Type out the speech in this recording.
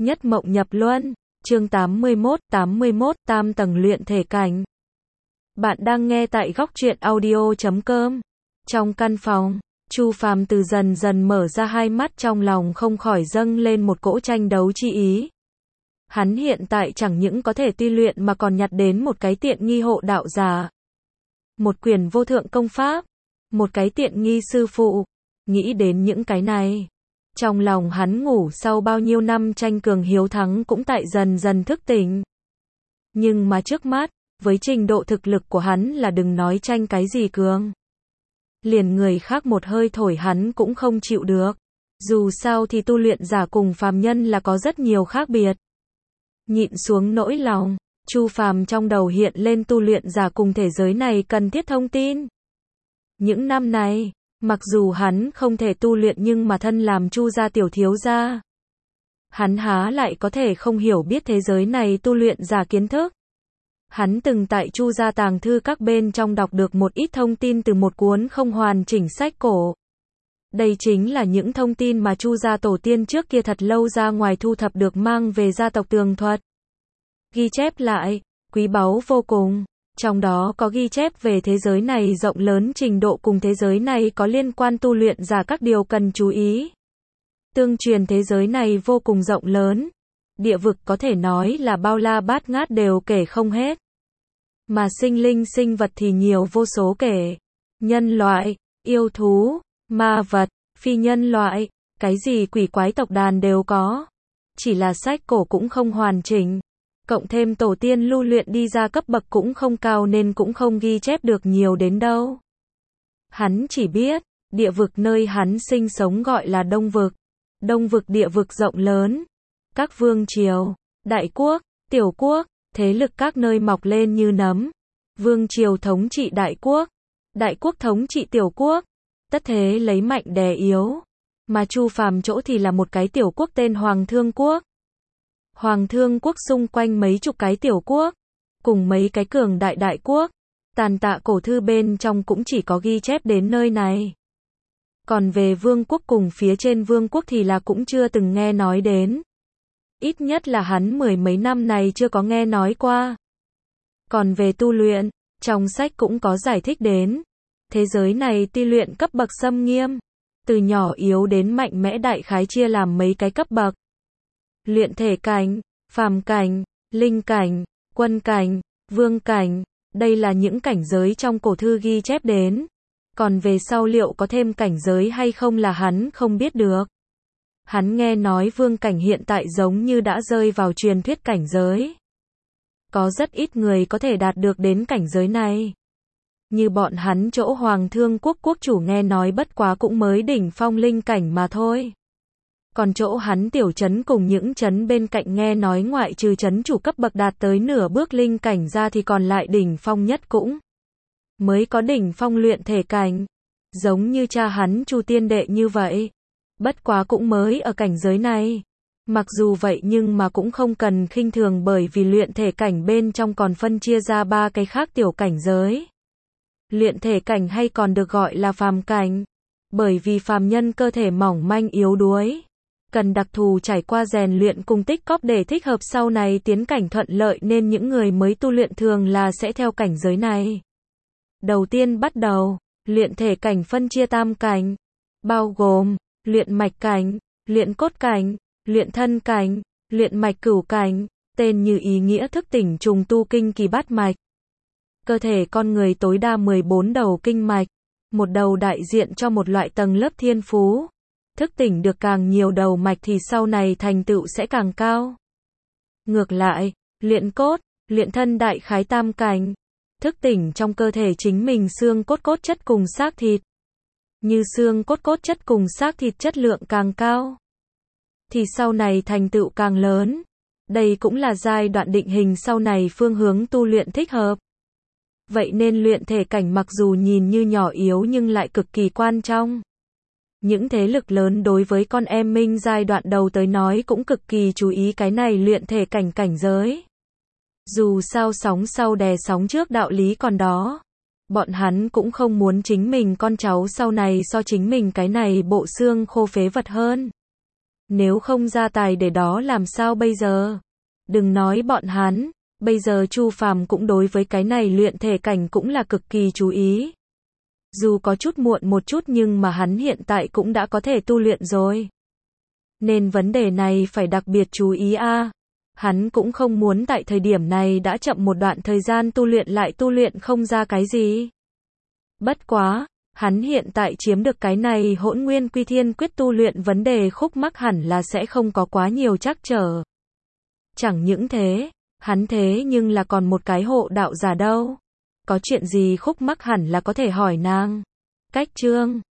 Nhất mộng nhập luân, chương 81, tam tầng luyện thể cảnh. Bạn đang nghe tại góc truyện audio.com. Trong căn phòng, Chu Phàm từ dần dần mở ra hai mắt, trong lòng không khỏi dâng lên một cỗ tranh đấu chi ý. Hắn hiện tại chẳng những có thể tu luyện mà còn nhặt đến một cái tiện nghi hộ đạo giả. Một quyền vô thượng công pháp, một cái tiện nghi sư phụ. Nghĩ đến những cái này, trong lòng hắn ngủ sau bao nhiêu năm tranh cường hiếu thắng cũng tại dần dần thức tỉnh. Nhưng mà trước mắt, với trình độ thực lực của hắn là đừng nói tranh cái gì cường. Liền người khác một hơi thổi hắn cũng không chịu được. Dù sao thì tu luyện giả cùng phàm nhân là có rất nhiều khác biệt. Nhịn xuống nỗi lòng, Chu Phàm trong đầu hiện lên tu luyện giả cùng thế giới này cần thiết thông tin. Những năm này, mặc dù hắn không thể tu luyện nhưng mà thân làm Chu gia tiểu thiếu gia. Hắn há lại có thể không hiểu biết thế giới này tu luyện giả kiến thức. Hắn từng tại Chu gia tàng thư các bên trong đọc được một ít thông tin từ một cuốn không hoàn chỉnh sách cổ. Đây chính là những thông tin mà Chu gia tổ tiên trước kia thật lâu ra ngoài thu thập được mang về gia tộc tường thuật. Ghi chép lại, quý báu vô cùng. Trong đó có ghi chép về thế giới này rộng lớn trình độ cùng thế giới này có liên quan tu luyện giả các điều cần chú ý. Tương truyền thế giới này vô cùng rộng lớn. Địa vực có thể nói là bao la bát ngát đều kể không hết. Mà sinh linh sinh vật thì nhiều vô số kể. Nhân loại, yêu thú, ma vật, phi nhân loại, cái gì quỷ quái tộc đàn đều có. Chỉ là sách cổ cũng không hoàn chỉnh. Cộng thêm tổ tiên lưu luyện đi ra cấp bậc cũng không cao nên cũng không ghi chép được nhiều đến đâu. Hắn chỉ biết, địa vực nơi hắn sinh sống gọi là Đông Vực. Đông Vực địa vực rộng lớn. Các vương triều, đại quốc, tiểu quốc, thế lực các nơi mọc lên như nấm. Vương triều thống trị đại quốc thống trị tiểu quốc. Tất thế lấy mạnh đè yếu. Mà Chu Phàm chỗ thì là một cái tiểu quốc tên Hoàng Thương Quốc. Hoàng Thương Quốc xung quanh mấy chục cái tiểu quốc, cùng mấy cái cường đại quốc. Tàn tạ cổ thư bên trong cũng chỉ có ghi chép đến nơi này. Còn về vương quốc cùng phía trên vương quốc thì là cũng chưa từng nghe nói đến. Ít nhất là hắn mười mấy năm này chưa có nghe nói qua. Còn về tu luyện, trong sách cũng có giải thích đến. Thế giới này tu luyện cấp bậc xâm nghiêm. Từ nhỏ yếu đến mạnh mẽ đại khái chia làm mấy cái cấp bậc. Luyện thể cảnh, phàm cảnh, linh cảnh, quân cảnh, vương cảnh, đây là những cảnh giới trong cổ thư ghi chép đến. Còn về sau liệu có thêm cảnh giới hay không là hắn không biết được. Hắn nghe nói vương cảnh hiện tại giống như đã rơi vào truyền thuyết cảnh giới. Có rất ít người có thể đạt được đến cảnh giới này. Như bọn hắn chỗ Hoàng Thương Quốc quốc chủ nghe nói bất quá cũng mới đỉnh phong linh cảnh mà thôi. Còn chỗ hắn tiểu trấn cùng những trấn bên cạnh nghe nói ngoại trừ trấn chủ cấp bậc đạt tới nửa bước linh cảnh ra thì còn lại đỉnh phong nhất cũng mới có đỉnh phong luyện thể cảnh. Giống như cha hắn Chu Tiên Đệ như vậy. Bất quá cũng mới ở cảnh giới này. Mặc dù vậy nhưng mà cũng không cần khinh thường bởi vì luyện thể cảnh bên trong còn phân chia ra ba cái khác tiểu cảnh giới. Luyện thể cảnh hay còn được gọi là phàm cảnh. Bởi vì phàm nhân cơ thể mỏng manh yếu đuối. Cần đặc thù trải qua rèn luyện cùng tích cóp để thích hợp sau này tiến cảnh thuận lợi nên những người mới tu luyện thường là sẽ theo cảnh giới này. Đầu tiên bắt đầu, luyện thể cảnh phân chia tam cảnh, bao gồm, luyện mạch cảnh, luyện cốt cảnh, luyện thân cảnh, luyện mạch cửu cảnh, tên như ý nghĩa thức tỉnh trùng tu kinh kỳ bát mạch. Cơ thể con người tối đa 14 đầu kinh mạch, một đầu đại diện cho một loại tầng lớp thiên phú. Thức tỉnh được càng nhiều đầu mạch thì sau này thành tựu sẽ càng cao. Ngược lại, luyện cốt, luyện thân đại khái tam cảnh. Thức tỉnh trong cơ thể chính mình xương cốt chất cùng xác thịt. Như xương cốt chất cùng xác thịt chất lượng càng cao, thì sau này thành tựu càng lớn. Đây cũng là giai đoạn định hình sau này phương hướng tu luyện thích hợp. Vậy nên luyện thể cảnh mặc dù nhìn như nhỏ yếu nhưng lại cực kỳ quan trọng. Những thế lực lớn đối với con em Minh giai đoạn đầu tới nói cũng cực kỳ chú ý cái này luyện thể cảnh cảnh giới. Dù sao sóng sau đè sóng trước đạo lý còn đó. Bọn hắn cũng không muốn chính mình con cháu sau này so chính mình cái này bộ xương khô phế vật hơn. Nếu không ra tài để đó làm sao bây giờ? Đừng nói bọn hắn, bây giờ Chu Phàm cũng đối với cái này luyện thể cảnh cũng là cực kỳ chú ý. Dù có chút muộn một chút nhưng mà hắn hiện tại cũng đã có thể tu luyện rồi. Nên vấn đề này phải đặc biệt chú ý a. Hắn cũng không muốn tại thời điểm này đã chậm một đoạn thời gian tu luyện lại tu luyện không ra cái gì. Bất quá, hắn hiện tại chiếm được cái này Hỗn Nguyên Quy Thiên Quyết tu luyện vấn đề khúc mắc hẳn là sẽ không có quá nhiều trắc trở. Chẳng những thế, hắn thế nhưng là còn một cái hộ đạo giả đâu. Có chuyện gì khúc mắc hẳn là có thể hỏi nàng. Cách chương